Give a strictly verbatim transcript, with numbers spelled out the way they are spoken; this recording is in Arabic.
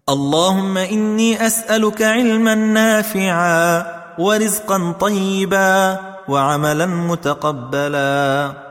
اللهم إني أسألك علما نافعا ورزقا طيبا وعملا متقبلا.